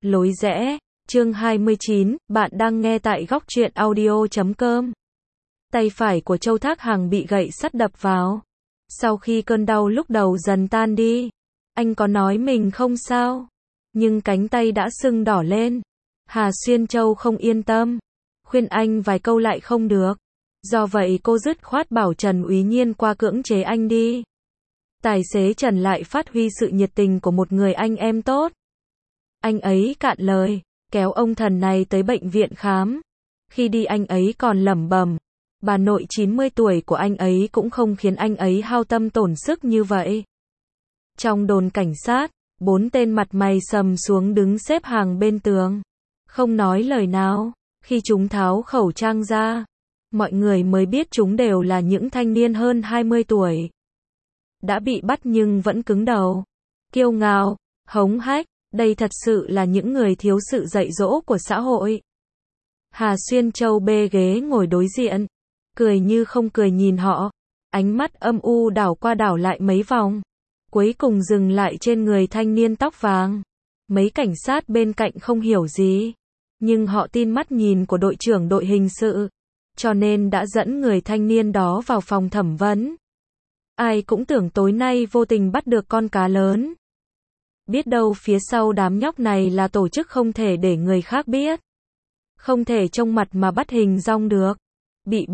Lối rẽ, chương 29, bạn đang nghe tại góc truyện audio.com. Tay phải của Châu Thác Hằng bị gậy sắt đập vào. Sau khi cơn đau lúc đầu dần tan đi, anh có nói mình không sao, nhưng cánh tay đã sưng đỏ lên. Hà Xuyên Châu không yên tâm, khuyên anh vài câu lại không được. Do vậy cô dứt khoát bảo Trần Úy Nhiên qua cưỡng chế anh đi. Tài xế Trần lại phát huy sự nhiệt tình của một người anh em tốt. Anh ấy cạn lời, kéo ông thần này tới bệnh viện khám. Khi đi anh ấy còn lẩm bẩm, bà nội 90 tuổi của anh ấy cũng không khiến anh ấy hao tâm tổn sức như vậy. Trong đồn cảnh sát, 4 tên mặt mày sầm xuống đứng xếp hàng bên tường, không nói lời nào. Khi chúng tháo khẩu trang ra, mọi người mới biết chúng đều là những thanh niên hơn 20 tuổi. Đã bị bắt nhưng vẫn cứng đầu, kiêu ngạo, hống hách. Đây thật sự là những người thiếu sự dạy dỗ của xã hội. Hà Xuyên Châu bê ghế ngồi đối diện, cười như không cười nhìn họ, ánh mắt âm u đảo qua đảo lại mấy vòng, cuối cùng dừng lại trên người thanh niên tóc vàng. Mấy cảnh sát bên cạnh không hiểu gì, nhưng họ tin mắt nhìn của đội trưởng đội hình sự, cho nên đã dẫn người thanh niên đó vào phòng thẩm vấn. Ai cũng tưởng tối nay vô tình bắt được con cá lớn. Biết đâu phía sau đám nhóc này là tổ chức không thể để người khác biết. Không thể trông mặt mà bắt hình dong được. Bị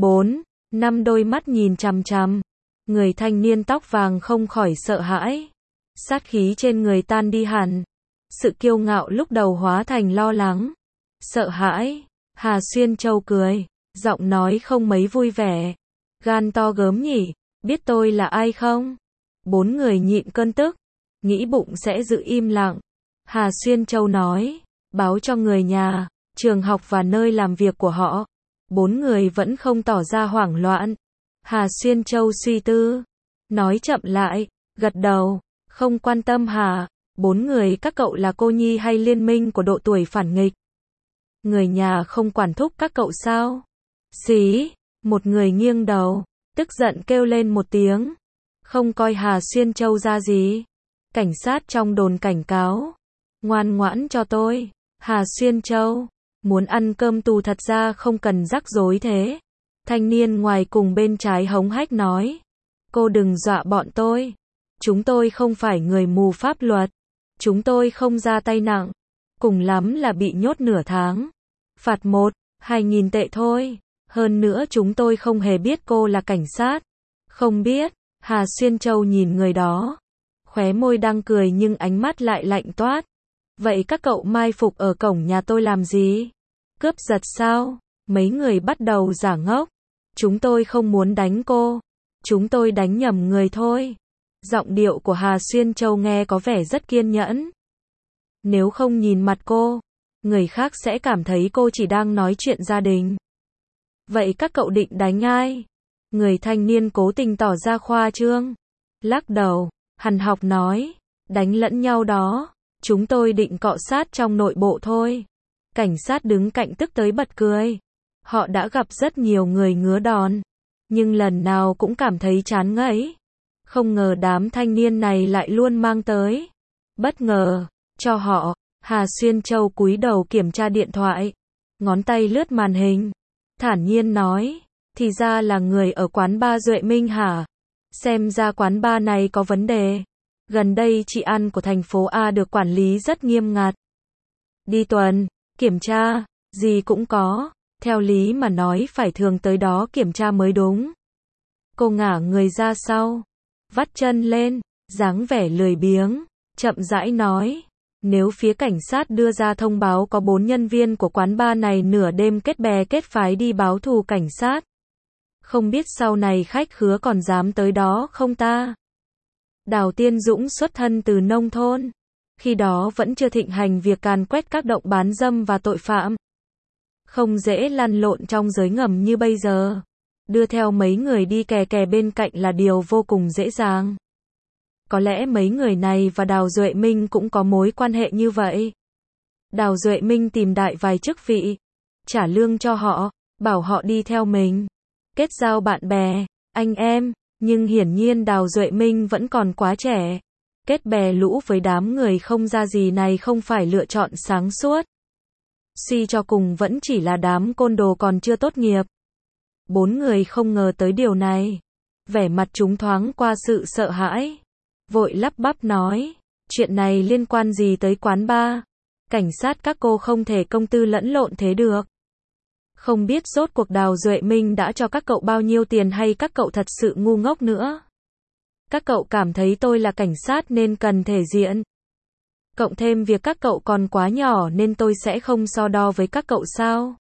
4-5 đôi mắt nhìn chằm chằm, người thanh niên tóc vàng không khỏi sợ hãi. Sát khí trên người tan đi hẳn. Sự kiêu ngạo lúc đầu hóa thành lo lắng, sợ hãi. Hà Xuyên Châu cười, giọng nói không mấy vui vẻ. Gan to gớm nhỉ, biết tôi là ai không? 4 người nhịn cơn tức, nghĩ bụng sẽ giữ im lặng. Hà Xuyên Châu nói, báo cho người nhà, trường học và nơi làm việc của họ. 4 người vẫn không tỏ ra hoảng loạn. Hà Xuyên Châu suy tư, nói chậm lại, gật đầu, không quan tâm hả? 4 người các cậu là cô nhi hay liên minh của độ tuổi phản nghịch? Người nhà không quản thúc các cậu sao? Xí, một người nghiêng đầu, tức giận kêu lên một tiếng, không coi Hà Xuyên Châu ra gì. Cảnh sát trong đồn cảnh cáo, ngoan ngoãn cho tôi. Hà Xuyên Châu, muốn ăn cơm tù thật ra không cần rắc rối thế. Thanh niên ngoài cùng bên trái hống hách nói, cô đừng dọa bọn tôi. Chúng tôi không phải người mù pháp luật. Chúng tôi không ra tay nặng. Cùng lắm là bị nhốt nửa tháng. Phạt 1-2 nghìn tệ thôi. Hơn nữa chúng tôi không hề biết cô là cảnh sát. Không biết. Hà Xuyên Châu nhìn người đó, khóe môi đang cười nhưng ánh mắt lại lạnh toát. Vậy các cậu mai phục ở cổng nhà tôi làm gì? Cướp giật sao? Mấy người bắt đầu giả ngốc. Chúng tôi không muốn đánh cô. Chúng tôi đánh nhầm người thôi. Giọng điệu của Hà Xuyên Châu nghe có vẻ rất kiên nhẫn. Nếu không nhìn mặt cô, người khác sẽ cảm thấy cô chỉ đang nói chuyện gia đình. Vậy các cậu định đánh ai? Người thanh niên cố tình tỏ ra khoa trương, lắc đầu, hằn học nói, đánh lẫn nhau đó, chúng tôi định cọ sát trong nội bộ thôi. Cảnh sát đứng cạnh tức tới bật cười. Họ đã gặp rất nhiều người ngứa đòn, nhưng lần nào cũng cảm thấy chán ngấy. Không ngờ đám thanh niên này lại luôn mang tới bất ngờ cho họ. Hà Xuyên Châu cúi đầu kiểm tra điện thoại, ngón tay lướt màn hình, thản nhiên nói, thì ra là người ở quán bar Duệ Minh hả? Xem ra quán bar này có vấn đề. Gần đây trị an của thành phố A được quản lý rất nghiêm ngặt. Đi tuần, kiểm tra, gì cũng có. Theo lý mà nói phải thường tới đó kiểm tra mới đúng. Cô ngả người ra sau, vắt chân lên, dáng vẻ lười biếng, chậm rãi nói. Nếu phía cảnh sát đưa ra thông báo có 4 nhân viên của quán bar này nửa đêm kết bè kết phái đi báo thù cảnh sát, không biết sau này khách khứa còn dám tới đó không ta? Đào Tiên Dũng xuất thân từ nông thôn. Khi đó vẫn chưa thịnh hành việc càn quét các động bán dâm và tội phạm. Không dễ lăn lộn trong giới ngầm như bây giờ. Đưa theo mấy người đi kè kè bên cạnh là điều vô cùng dễ dàng. Có lẽ mấy người này và Đào Duệ Minh cũng có mối quan hệ như vậy. Đào Duệ Minh tìm đại vài chức vị, trả lương cho họ, bảo họ đi theo mình, kết giao bạn bè, anh em, nhưng hiển nhiên Đào Duệ Minh vẫn còn quá trẻ. Kết bè lũ với đám người không ra gì này không phải lựa chọn sáng suốt. Suy cho cùng vẫn chỉ là đám côn đồ còn chưa tốt nghiệp. 4 người không ngờ tới điều này. Vẻ mặt chúng thoáng qua sự sợ hãi. Vội lắp bắp nói, chuyện này liên quan gì tới quán bar? Cảnh sát các cô không thể công tư lẫn lộn thế được. Không biết rốt cuộc Đào Duệ Minh đã cho các cậu bao nhiêu tiền hay các cậu thật sự ngu ngốc nữa. Các cậu cảm thấy tôi là cảnh sát nên cần thể diện. Cộng thêm việc các cậu còn quá nhỏ nên tôi sẽ không so đo với các cậu sao?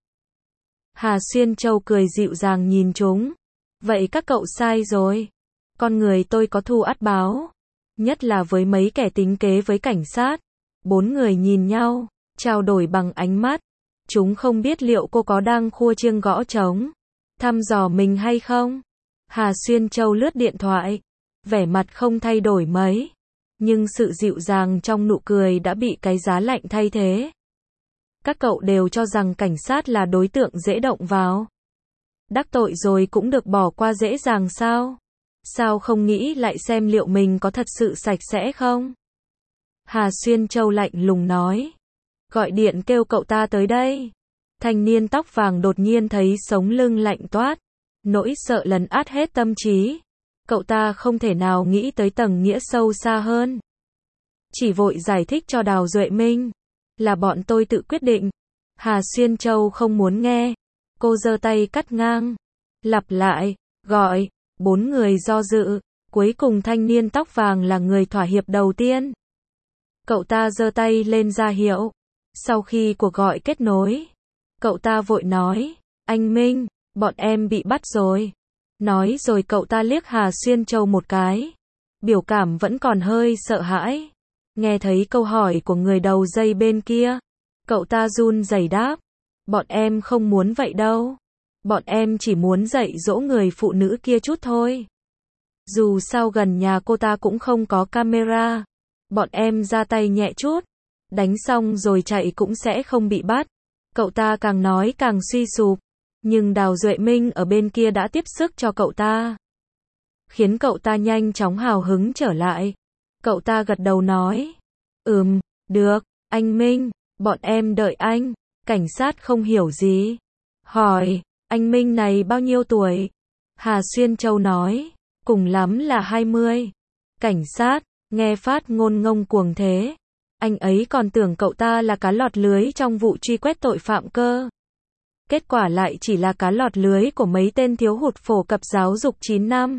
Hà Xuyên Châu cười dịu dàng nhìn chúng. Vậy các cậu sai rồi. Con người tôi có thù ắt báo. Nhất là với mấy kẻ tính kế với cảnh sát. 4 người nhìn nhau, trao đổi bằng ánh mắt. Chúng không biết liệu cô có đang khua chiêng gõ trống, thăm dò mình hay không. Hà Xuyên Châu lướt điện thoại. Vẻ mặt không thay đổi mấy. Nhưng sự dịu dàng trong nụ cười đã bị cái giá lạnh thay thế. Các cậu đều cho rằng cảnh sát là đối tượng dễ động vào. Đắc tội rồi cũng được bỏ qua dễ dàng sao? Sao không nghĩ lại xem liệu mình có thật sự sạch sẽ không? Hà Xuyên Châu lạnh lùng nói. Gọi điện kêu cậu ta tới đây. Thanh niên tóc vàng đột nhiên thấy sống lưng lạnh toát. Nỗi sợ lấn át hết tâm trí. Cậu ta không thể nào nghĩ tới tầng nghĩa sâu xa hơn. Chỉ vội giải thích cho Đào Duệ Minh. Là bọn tôi tự quyết định. Hà Xuyên Châu không muốn nghe. Cô giơ tay cắt ngang. Lặp lại, gọi. 4 người do dự. Cuối cùng thanh niên tóc vàng là người thỏa hiệp đầu tiên. Cậu ta giơ tay lên ra hiệu. Sau khi cuộc gọi kết nối, cậu ta vội nói, anh Minh, bọn em bị bắt rồi. Nói rồi cậu ta liếc Hà Xuyên Châu một cái. Biểu cảm vẫn còn hơi sợ hãi. Nghe thấy câu hỏi của người đầu dây bên kia, cậu ta run rẩy đáp. Bọn em không muốn vậy đâu. Bọn em chỉ muốn dạy dỗ người phụ nữ kia chút thôi. Dù sao gần nhà cô ta cũng không có camera. Bọn em ra tay nhẹ chút. Đánh xong rồi chạy cũng sẽ không bị bắt. Cậu ta càng nói càng suy sụp. Nhưng Đào Duệ Minh ở bên kia đã tiếp sức cho cậu ta. Khiến cậu ta nhanh chóng hào hứng trở lại. Cậu ta gật đầu nói. Được, anh Minh, bọn em đợi anh. Cảnh sát không hiểu gì. Hỏi, anh Minh này bao nhiêu tuổi? Hà Xuyên Châu nói, cùng lắm là 20. Cảnh sát, nghe phát ngôn ngông cuồng thế. Anh ấy còn tưởng cậu ta là cá lọt lưới trong vụ truy quét tội phạm cơ. Kết quả lại chỉ là cá lọt lưới của mấy tên thiếu hụt phổ cập giáo dục 9 năm.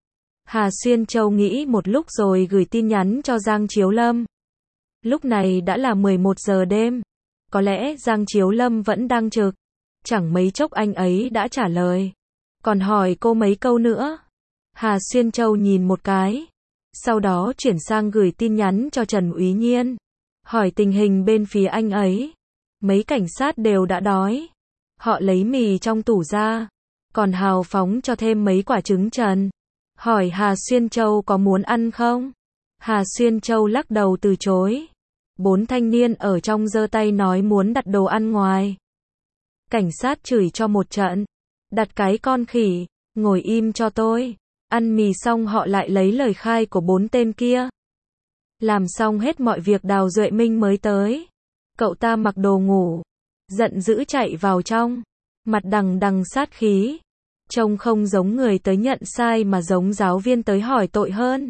Hà Xuyên Châu nghĩ một lúc rồi gửi tin nhắn cho Giang Chiếu Lâm. Lúc này đã là 11 giờ đêm. Có lẽ Giang Chiếu Lâm vẫn đang trực. Chẳng mấy chốc anh ấy đã trả lời. Còn hỏi cô mấy câu nữa. Hà Xuyên Châu nhìn một cái. Sau đó chuyển sang gửi tin nhắn cho Trần Úy Nhiên. Hỏi tình hình bên phía anh ấy. Mấy cảnh sát đều đã đói. Họ lấy mì trong tủ ra. Còn hào phóng cho thêm mấy quả trứng trần. Hỏi Hà Xuyên Châu có muốn ăn không? Hà Xuyên Châu lắc đầu từ chối. 4 thanh niên ở trong giơ tay nói muốn đặt đồ ăn ngoài. Cảnh sát chửi cho một trận. Đặt cái con khỉ, ngồi im cho tôi. Ăn mì xong họ lại lấy lời khai của 4 tên kia. Làm xong hết mọi việc Đào Duệ Minh mới tới. Cậu ta mặc đồ ngủ. Giận dữ chạy vào trong. Mặt đằng đằng sát khí. Trông không giống người tới nhận sai mà giống giáo viên tới hỏi tội hơn.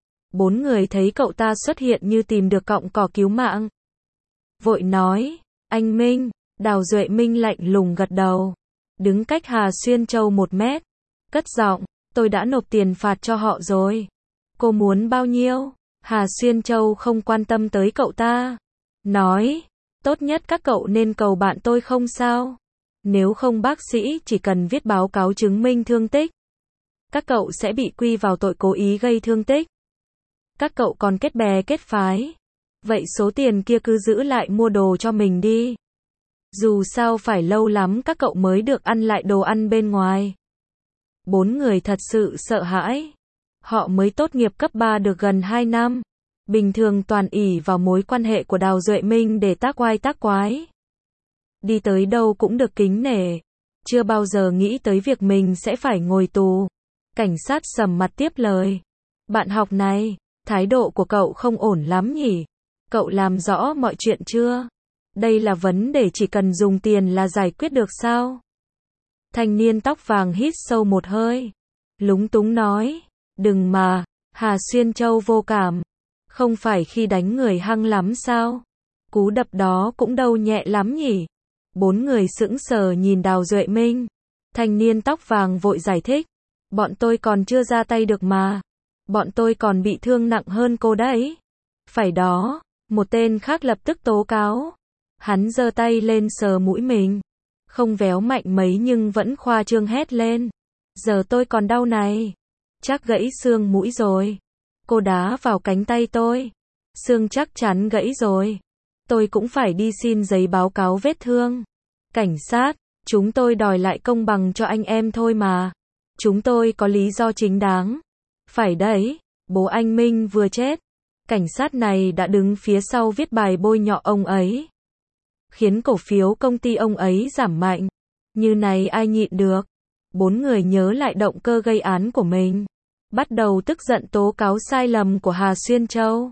4 người thấy cậu ta xuất hiện như tìm được cọng cỏ cứu mạng. Vội nói, anh Minh. Đào Duệ Minh lạnh lùng gật đầu. Đứng cách Hà Xuyên Châu 1 mét. Cất giọng, tôi đã nộp tiền phạt cho họ rồi. Cô muốn bao nhiêu? Hà Xuyên Châu không quan tâm tới cậu ta. Nói, tốt nhất các cậu nên cầu bạn tôi không sao. Nếu không bác sĩ chỉ cần viết báo cáo chứng minh thương tích. Các cậu sẽ bị quy vào tội cố ý gây thương tích. Các cậu còn kết bè kết phái. Vậy số tiền kia cứ giữ lại mua đồ cho mình đi. Dù sao phải lâu lắm các cậu mới được ăn lại đồ ăn bên ngoài. 4 người thật sự sợ hãi. Họ mới tốt nghiệp cấp 3 được gần 2 năm. Bình thường toàn ỷ vào mối quan hệ của Đào Duệ Minh để tác oai tác quái. Đi tới đâu cũng được kính nể. Chưa bao giờ nghĩ tới việc mình sẽ phải ngồi tù. Cảnh sát sầm mặt tiếp lời. Bạn học này, Thái độ của cậu không ổn lắm nhỉ? Cậu làm rõ mọi chuyện chưa? Đây là vấn đề chỉ cần dùng tiền là giải quyết được sao? Thanh niên tóc vàng hít sâu một hơi, lúng túng nói, đừng mà, Hà Xuyên Châu vô cảm. Không phải khi đánh người hăng lắm sao? Cú đập đó cũng đâu nhẹ lắm nhỉ? Bốn người sững sờ nhìn Đào Duệ Minh. Thanh niên tóc vàng vội giải thích. Bọn tôi còn chưa ra tay được mà. Bọn tôi còn bị thương nặng hơn cô đấy. Phải đó, một tên khác lập tức tố cáo. Hắn giơ tay lên sờ mũi mình. Không véo mạnh mấy nhưng vẫn khoa trương hét lên. Giờ tôi còn đau này. Chắc gãy xương mũi rồi. Cô đá vào cánh tay tôi. Xương chắc chắn gãy rồi. Tôi cũng phải đi xin giấy báo cáo vết thương. Cảnh sát, chúng tôi đòi lại công bằng cho anh em thôi mà. Chúng tôi có lý do chính đáng. Phải đấy, bố anh Minh vừa chết. Cảnh sát này đã đứng phía sau viết bài bôi nhọ ông ấy. Khiến cổ phiếu công ty ông ấy giảm mạnh. Như này ai nhịn được. Bốn người nhớ lại động cơ gây án của mình. Bắt đầu tức giận tố cáo sai lầm của Hà Xuyên Châu.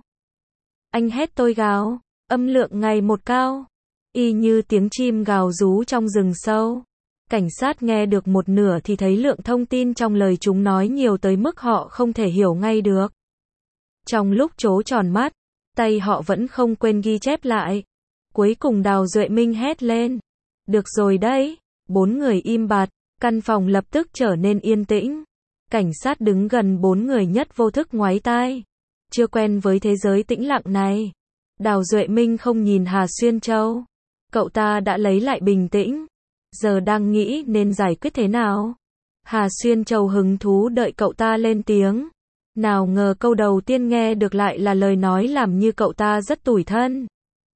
Anh hét tôi gào, âm lượng ngày một cao. Y như tiếng chim gào rú trong rừng sâu. Cảnh sát nghe được một nửa thì thấy lượng thông tin trong lời chúng nói nhiều tới mức họ không thể hiểu ngay được. Trong lúc trố tròn mắt, tay họ vẫn không quên ghi chép lại. Cuối cùng Đào Duệ Minh hét lên. Được rồi đấy, bốn người im bặt, căn phòng lập tức trở nên yên tĩnh. Cảnh sát đứng gần bốn người nhất vô thức ngoáy tai. Chưa quen với thế giới tĩnh lặng này. Đào Duệ Minh không nhìn Hà Xuyên Châu. Cậu ta đã lấy lại bình tĩnh. Giờ đang nghĩ nên giải quyết thế nào. Hà Xuyên Châu hứng thú đợi cậu ta lên tiếng. Nào ngờ câu đầu tiên nghe được lại là lời nói làm như cậu ta rất tủi thân.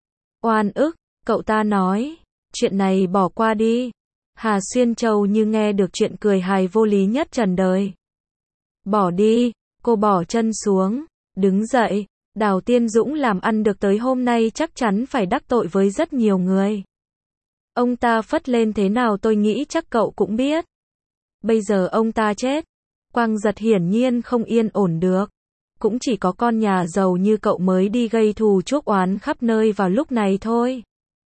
Oan ức, cậu ta nói. Chuyện này bỏ qua đi. Hà Xuyên Châu như nghe được chuyện cười hài vô lý nhất trần đời. Bỏ đi, cô bỏ chân xuống, đứng dậy. Đào Tiên Dũng làm ăn được tới hôm nay chắc chắn phải đắc tội với rất nhiều người. Ông ta phất lên thế nào tôi nghĩ chắc cậu cũng biết. Bây giờ ông ta chết. Quang Giật hiển nhiên không yên ổn được. Cũng chỉ có con nhà giàu như cậu mới đi gây thù chuốc oán khắp nơi vào lúc này thôi.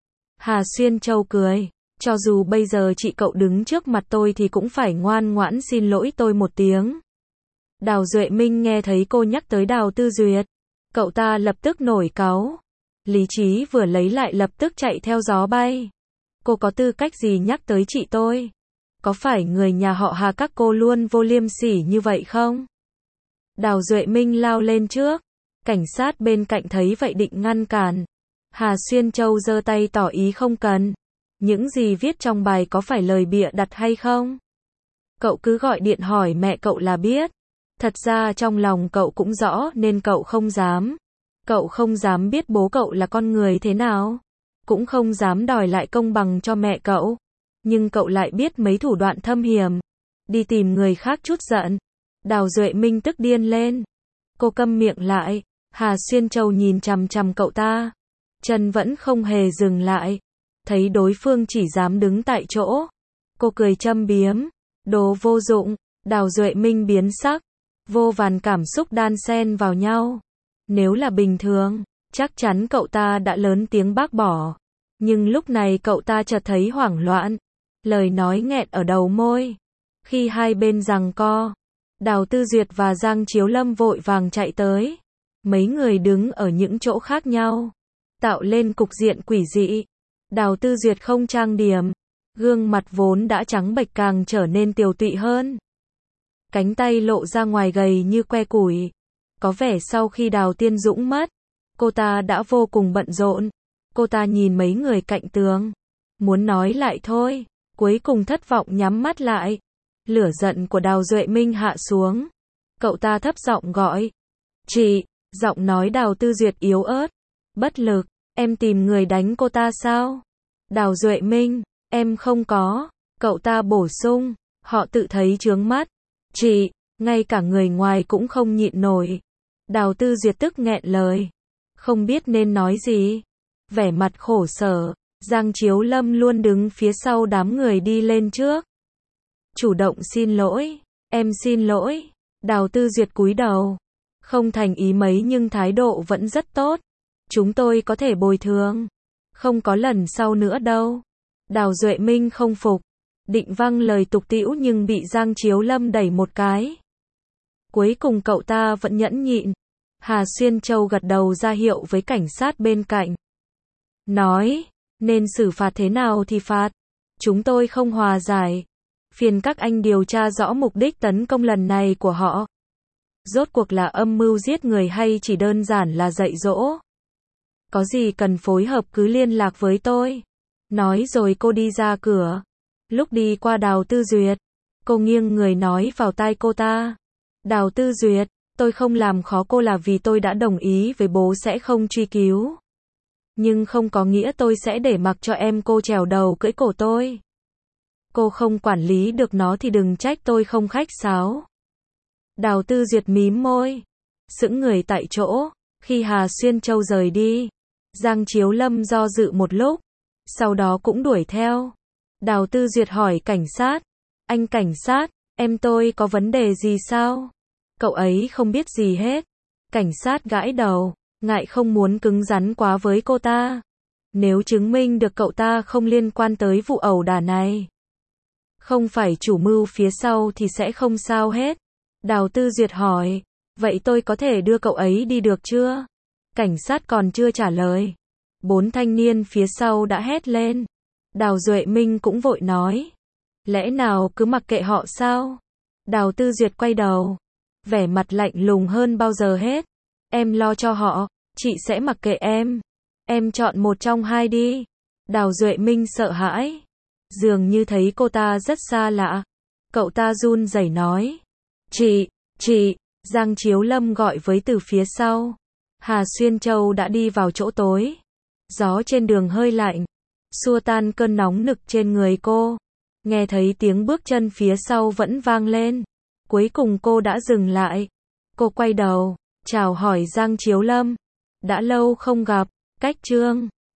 Hà Xuyên Châu cười. Cho dù bây giờ chị cậu đứng trước mặt tôi thì cũng phải ngoan ngoãn xin lỗi tôi một tiếng. Đào Duệ Minh nghe thấy cô nhắc tới Đào Tư Duyệt. Cậu ta lập tức nổi cáu. Lý trí vừa lấy lại lập tức chạy theo gió bay. Cô có tư cách gì nhắc tới chị tôi? Có phải người nhà họ Hà các cô luôn vô liêm sỉ như vậy không? Đào Duệ Minh lao lên trước. Cảnh sát bên cạnh thấy vậy định ngăn cản. Hà Xuyên Châu giơ tay tỏ ý không cần. Những gì viết trong bài có phải lời bịa đặt hay không? Cậu cứ gọi điện hỏi mẹ cậu là biết. Thật ra trong lòng cậu cũng rõ nên cậu không dám. Cậu không dám biết bố cậu là con người thế nào. Cũng không dám đòi lại công bằng cho mẹ cậu. Nhưng cậu lại biết mấy thủ đoạn thâm hiểm. Đi tìm người khác chút giận. Đào Duệ Minh tức điên lên. Cô câm miệng lại. Hà Xuyên Châu nhìn chằm chằm cậu ta. Chân vẫn không hề dừng lại. Thấy đối phương chỉ dám đứng tại chỗ. Cô cười châm biếm. Đồ vô dụng. Đào Duệ Minh biến sắc. Vô vàn cảm xúc đan xen vào nhau. Nếu là bình thường, chắc chắn cậu ta đã lớn tiếng bác bỏ. Nhưng lúc này cậu ta chợt thấy hoảng loạn. Lời nói nghẹn ở đầu môi. Khi hai bên giằng co, Đào Tư Duyệt và Giang Chiếu Lâm vội vàng chạy tới. Mấy người đứng ở những chỗ khác nhau, tạo lên cục diện quỷ dị. Đào Tư Duyệt không trang điểm. Gương mặt vốn đã trắng bệch càng trở nên tiều tụy hơn. Cánh tay lộ ra ngoài gầy như que củi. Có vẻ sau khi Đào Tiên Dũng mất, cô ta đã vô cùng bận rộn. Cô ta nhìn mấy người cạnh tường. Muốn nói lại thôi. Cuối cùng thất vọng nhắm mắt lại. Lửa giận của Đào Duệ Minh hạ xuống. Cậu ta thấp giọng gọi. Chị, giọng nói Đào Tư Duyệt yếu ớt. Bất lực, em tìm người đánh cô ta sao? Đào Duệ Minh, em không có. Cậu ta bổ sung, họ tự thấy chướng mắt. Chị, ngay cả người ngoài cũng không nhịn nổi. Đào Tư Duyệt tức nghẹn lời. Không biết nên nói gì. Vẻ mặt khổ sở, Giang Chiếu Lâm luôn đứng phía sau đám người đi lên trước. Chủ động xin lỗi. Em xin lỗi. Đào Tư Duyệt cúi đầu. Không thành ý mấy nhưng thái độ vẫn rất tốt. Chúng tôi có thể bồi thường. Không có lần sau nữa đâu. Đào Duệ Minh không phục. Định vâng lời tục tĩu nhưng bị Giang Chiếu Lâm đẩy một cái. Cuối cùng cậu ta vẫn nhẫn nhịn. Hà Xuyên Châu gật đầu ra hiệu với cảnh sát bên cạnh. Nói, nên xử phạt thế nào thì phạt. Chúng tôi không hòa giải. Phiền các anh điều tra rõ mục đích tấn công lần này của họ. Rốt cuộc là âm mưu giết người hay chỉ đơn giản là dạy dỗ. Có gì cần phối hợp cứ liên lạc với tôi. Nói rồi cô đi ra cửa. Lúc đi qua Đào Tư Duyệt, cô nghiêng người nói vào tai cô ta. Đào Tư Duyệt, tôi không làm khó cô là vì tôi đã đồng ý với bố sẽ không truy cứu. Nhưng không có nghĩa tôi sẽ để mặc cho em cô trèo đầu cưỡi cổ tôi. Cô không quản lý được nó thì đừng trách tôi không khách sáo. Đào Tư Duyệt mím môi, sững người tại chỗ. Khi Hà Xuyên Châu rời đi, Giang Chiếu Lâm do dự một lúc, sau đó cũng đuổi theo. Đào Tư Duyệt hỏi cảnh sát, anh cảnh sát, em tôi có vấn đề gì sao? Cậu ấy không biết gì hết. Cảnh sát gãi đầu, ngại không muốn cứng rắn quá với cô ta. Nếu chứng minh được cậu ta không liên quan tới vụ ẩu đả này, không phải chủ mưu phía sau thì sẽ không sao hết. Đào Tư Duyệt hỏi, vậy tôi có thể đưa cậu ấy đi được chưa? Cảnh sát còn chưa trả lời. 4 thanh niên phía sau đã hét lên. Đào Duệ Minh cũng vội nói, lẽ nào cứ mặc kệ họ sao? Đào Tư Duyệt quay đầu, vẻ mặt lạnh lùng hơn bao giờ hết. Em lo cho họ, chị sẽ mặc kệ em. Em chọn một trong hai đi. Đào Duệ Minh sợ hãi, dường như thấy cô ta rất xa lạ. Cậu ta run rẩy nói, chị, Giang Chiếu Lâm gọi với từ phía sau. Hà Xuyên Châu đã đi vào chỗ tối. Gió trên đường hơi lạnh, xua tan cơn nóng nực trên người cô. Nghe thấy tiếng bước chân phía sau vẫn vang lên. Cuối cùng cô đã dừng lại. Cô quay đầu, chào hỏi Giang Chiếu Lâm. Đã lâu không gặp, Cách Trương.